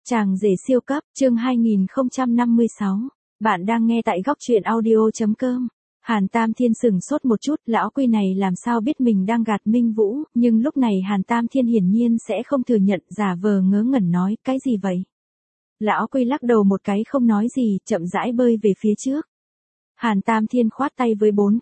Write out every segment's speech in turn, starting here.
Chàng rể siêu cấp, chương 2056. Bạn đang nghe tại góc truyện audio.com. Hàn Tam Thiên sững sốt một chút, lão Quy này làm sao biết mình đang gạt Minh Vũ, nhưng lúc này Hàn Tam Thiên hiển nhiên sẽ không thừa nhận, giả vờ ngớ ngẩn nói, cái gì vậy? Lão Quy lắc đầu một cái không nói gì, chậm rãi bơi về phía trước. Hàn Tam Thiên khoát tay với bốn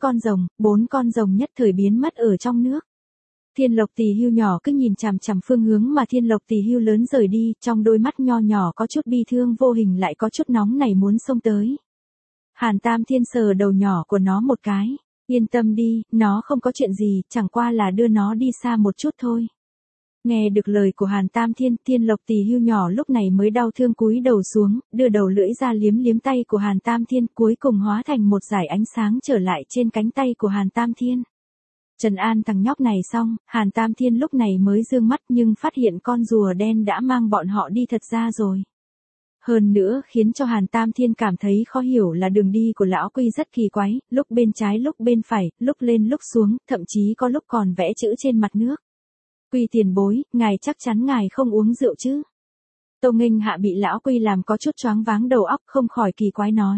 con rồng nhất thời biến mất ở trong nước. Thiên Lộc Tỳ Hưu nhỏ cứ nhìn chằm chằm phương hướng mà Thiên Lộc Tỳ Hưu lớn rời đi, trong đôi mắt nho nhỏ có chút bi thương vô hình lại có chút nóng nảy muốn xông tới. Hàn Tam Thiên sờ đầu nhỏ của nó một cái, yên tâm đi, nó không có chuyện gì, chẳng qua là đưa nó đi xa một chút thôi. Nghe được lời của Hàn Tam Thiên, Thiên Lộc Tỳ Hưu nhỏ lúc này mới đau thương cúi đầu xuống, đưa đầu lưỡi ra liếm liếm tay của Hàn Tam Thiên, cuối cùng hóa thành một dải ánh sáng trở lại trên cánh tay của Hàn Tam Thiên. Trần an thằng nhóc này xong, Hàn Tam Thiên lúc này mới dương mắt nhưng phát hiện con rùa đen đã mang bọn họ đi thật ra rồi. Hơn nữa khiến cho Hàn Tam Thiên cảm thấy khó hiểu là đường đi của lão Quy rất kỳ quái, lúc bên trái lúc bên phải, lúc lên lúc xuống, thậm chí có lúc còn vẽ chữ trên mặt nước. Quy tiền bối, ngài chắc chắn ngài không uống rượu chứ? Tô Nghênh Hạ bị lão Quy làm có chút choáng váng đầu óc không khỏi kỳ quái nói.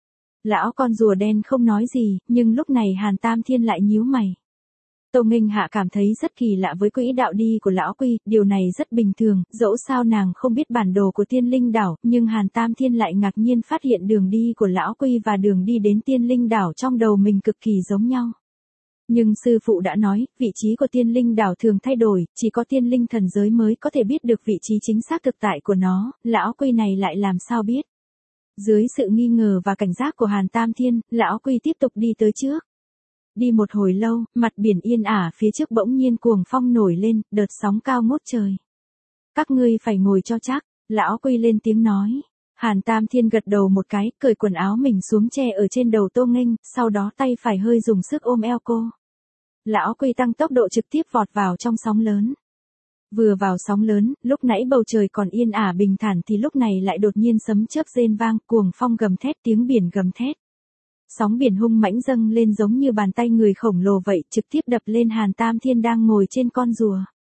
Lão con rùa đen không nói gì, nhưng lúc này Hàn Tam Thiên lại nhíu mày. Tô Nghênh Hạ cảm thấy rất kỳ lạ với quỹ đạo đi của lão Quy, điều này rất bình thường, dẫu sao nàng không biết bản đồ của Tiên Linh Đảo, nhưng Hàn Tam Thiên lại ngạc nhiên phát hiện đường đi của lão Quy và đường đi đến Tiên Linh Đảo trong đầu mình cực kỳ giống nhau. Nhưng sư phụ đã nói, vị trí của Tiên Linh Đảo thường thay đổi, chỉ có Tiên Linh thần giới mới có thể biết được vị trí chính xác thực tại của nó, lão Quy này lại làm sao biết. Dưới sự nghi ngờ và cảnh giác của Hàn Tam Thiên, lão Quy tiếp tục đi tới trước. Đi một hồi lâu, mặt biển yên ả phía trước bỗng nhiên cuồng phong nổi lên, đợt sóng cao ngút trời. Các ngươi phải ngồi cho chắc, lão Quy lên tiếng nói. Hàn Tam Thiên gật đầu một cái, cởi quần áo mình xuống che ở trên đầu Tô Nghênh, sau đó tay phải hơi dùng sức ôm eo cô. Lão Quy tăng tốc độ trực tiếp vọt vào trong sóng lớn. Vừa vào sóng lớn, lúc nãy bầu trời còn yên ả bình thản thì lúc này lại đột nhiên sấm chớp rên vang, cuồng phong gầm thét, tiếng biển gầm thét. Sóng biển hung mãnh dâng lên giống như bàn tay người khổng lồ vậy, trực tiếp đập lên Hàn Tam Thiên đang ngồi trên con rùa.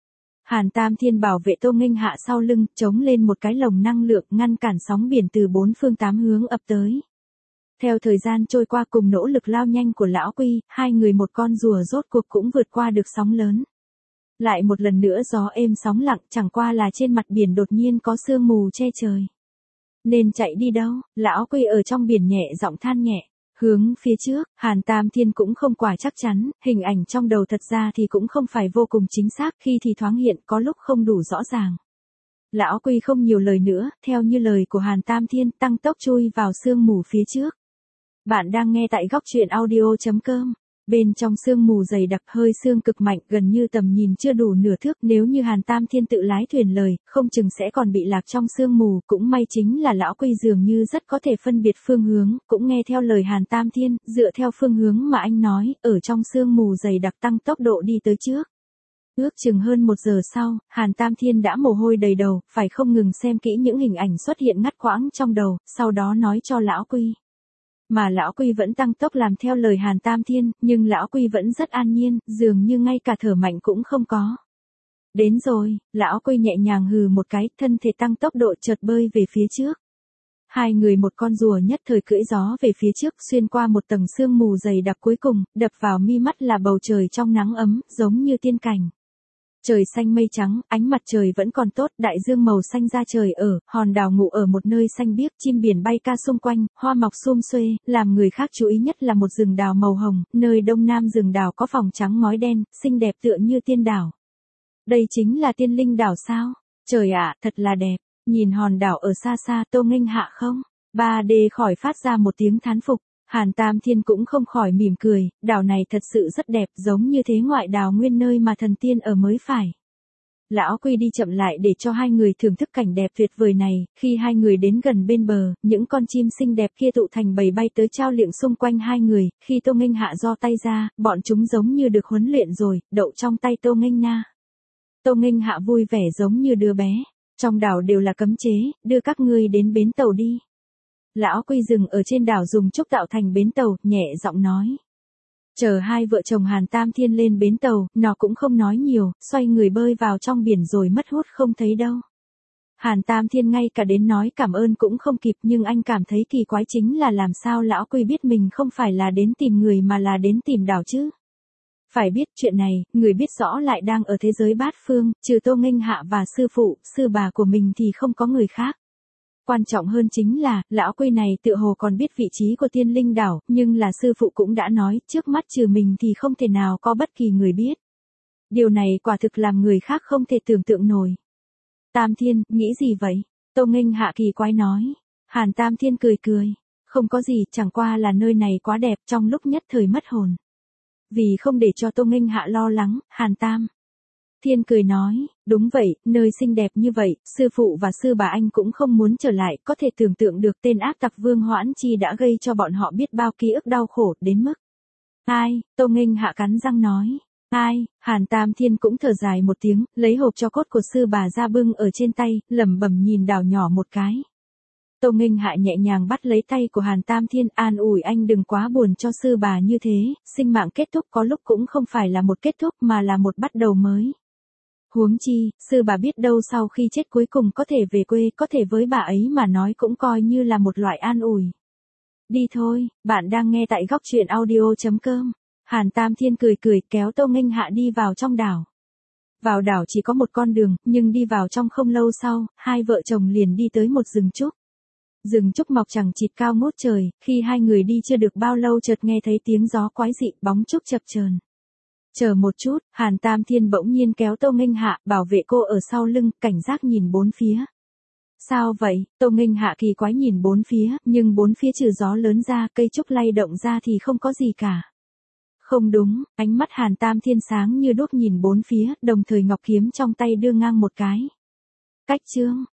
Hàn Tam Thiên bảo vệ Tô Nghênh Hạ sau lưng, chống lên một cái lồng năng lượng ngăn cản sóng biển từ bốn phương tám hướng ập tới. Theo thời gian trôi qua cùng nỗ lực lao nhanh của lão Quy, hai người một con rùa rốt cuộc cũng vượt qua được sóng lớn. Lại một lần nữa gió êm sóng lặng, chẳng qua là trên mặt biển đột nhiên có sương mù che trời. Nên chạy đi đâu? Lão Quy ở trong biển nhẹ giọng than nhẹ. Hướng phía trước, Hàn Tam Thiên cũng không quả chắc chắn, hình ảnh trong đầu thật ra thì cũng không phải vô cùng chính xác, khi thì thoáng hiện, có lúc không đủ rõ ràng. Lão Quy không nhiều lời nữa, theo như lời của Hàn Tam Thiên, tăng tốc chui vào sương mù phía trước. Bạn đang nghe tại góc truyện audio.com. Bên trong sương mù dày đặc hơi sương cực mạnh gần như tầm nhìn chưa đủ nửa thước, nếu như Hàn Tam Thiên tự lái thuyền lời, không chừng sẽ còn bị lạc trong sương mù, cũng may chính là lão Quy dường như rất có thể phân biệt phương hướng, cũng nghe theo lời Hàn Tam Thiên, dựa theo phương hướng mà anh nói, ở trong sương mù dày đặc tăng tốc độ đi tới trước. Ước chừng hơn 1 giờ sau, Hàn Tam Thiên đã mồ hôi đầy đầu, phải không ngừng xem kỹ những hình ảnh xuất hiện ngắt quãng trong đầu, sau đó nói cho lão Quy. Mà lão Quy vẫn tăng tốc làm theo lời Hàn Tam Thiên, nhưng lão Quy vẫn rất an nhiên, dường như ngay cả thở mạnh cũng không có. Đến rồi, lão Quy nhẹ nhàng hừ một cái, thân thể tăng tốc độ chợt bơi về phía trước. Hai người một con rùa nhất thời cưỡi gió về phía trước, xuyên qua một tầng sương mù dày đặc, cuối cùng, đập vào mi mắt là bầu trời trong nắng ấm, giống như tiên cảnh. Trời xanh mây trắng, ánh mặt trời vẫn còn tốt, đại dương màu xanh ra trời ở, hòn đảo ngủ ở một nơi xanh biếc, chim biển bay ca xung quanh, hoa mọc sum xuê, làm người khác chú ý nhất là một rừng đào màu hồng, nơi đông nam rừng đào có phòng trắng ngói đen, xinh đẹp tựa như tiên đảo. Đây chính là Tiên Linh Đảo sao? Trời ạ, thật là đẹp, nhìn hòn đảo ở xa xa, Tô Nghênh Hạ không? 3D khỏi phát ra một tiếng thán phục. Hàn Tam Thiên cũng không khỏi mỉm cười, đảo này thật sự rất đẹp, giống như thế ngoại đảo nguyên nơi mà thần tiên ở mới phải. Lão Quy đi chậm lại để cho hai người thưởng thức cảnh đẹp tuyệt vời này, khi hai người đến gần bên bờ, những con chim xinh đẹp kia tụ thành bầy bay tới trao liệng xung quanh hai người, khi Tô Nghênh Hạ giơ tay ra, bọn chúng giống như được huấn luyện rồi, đậu trong tay Tô Nghênh Na. Tô Nghênh Hạ vui vẻ giống như đứa bé, trong đảo đều là cấm chế, đưa các ngươi đến bến tàu đi. Lão Quy dừng ở trên đảo dùng trúc tạo thành bến tàu, nhẹ giọng nói. Chờ hai vợ chồng Hàn Tam Thiên lên bến tàu, nó cũng không nói nhiều, xoay người bơi vào trong biển rồi mất hút không thấy đâu. Hàn Tam Thiên ngay cả đến nói cảm ơn cũng không kịp, nhưng anh cảm thấy kỳ quái chính là làm sao lão Quy biết mình không phải là đến tìm người mà là đến tìm Đào chứ. Phải biết chuyện này, người biết rõ lại đang ở thế giới bát phương, trừ Tô Nghênh Hạ và sư phụ, sư bà của mình thì không có người khác. Quan trọng hơn chính là, lão Quy này tựa hồ còn biết vị trí của Tiên Linh đảo, nhưng là sư phụ cũng đã nói, trước mắt trừ mình thì không thể nào có bất kỳ người biết. Điều này quả thực làm người khác không thể tưởng tượng nổi. Tam Thiên, nghĩ gì vậy? Tô Nghênh Hạ kỳ quái nói. Hàn Tam Thiên cười cười. Không có gì, chẳng qua là nơi này quá đẹp, trong lúc nhất thời mất hồn. Vì không để cho Tô Nghênh Hạ lo lắng, Hàn Tam Thiên cười nói, đúng vậy, nơi xinh đẹp như vậy, sư phụ và sư bà anh cũng không muốn trở lại, có thể tưởng tượng được tên ác tặc Vương Hoãn Chi đã gây cho bọn họ biết bao ký ức đau khổ, đến mức. Ai, Tô Nghênh Hạ cắn răng nói. Ai, Hàn Tam Thiên cũng thở dài một tiếng, lấy hộp cho cốt của sư bà ra bưng ở trên tay, lẩm bẩm nhìn Đào nhỏ một cái. Tô Nghênh Hạ nhẹ nhàng bắt lấy tay của Hàn Tam Thiên, an ủi anh đừng quá buồn cho sư bà như thế, sinh mạng kết thúc có lúc cũng không phải là một kết thúc mà là một bắt đầu mới. Huống chi, sư bà biết đâu sau khi chết cuối cùng có thể về quê, có thể với bà ấy mà nói cũng coi như là một loại an ủi. Đi thôi, bạn đang nghe tại góc truyện audio.com. Hàn Tam Thiên cười cười kéo Tô Nghênh Hạ đi vào trong đảo. Vào đảo chỉ có một con đường, nhưng đi vào trong không lâu sau, hai vợ chồng liền đi tới một rừng trúc. Rừng trúc mọc chằng chịt cao ngút trời, khi hai người đi chưa được bao lâu chợt nghe thấy tiếng gió quái dị, bóng trúc chập chờn. Chờ một chút, Hàn Tam Thiên bỗng nhiên kéo Tô Nghênh Hạ, bảo vệ cô ở sau lưng, cảnh giác nhìn bốn phía. Sao vậy? Tô Nghênh Hạ kỳ quái nhìn bốn phía, nhưng bốn phía trừ gió lớn ra, cây trúc lay động ra thì không có gì cả. Không đúng, ánh mắt Hàn Tam Thiên sáng như đuốc nhìn bốn phía, đồng thời ngọc kiếm trong tay đưa ngang một cái. Cách chương,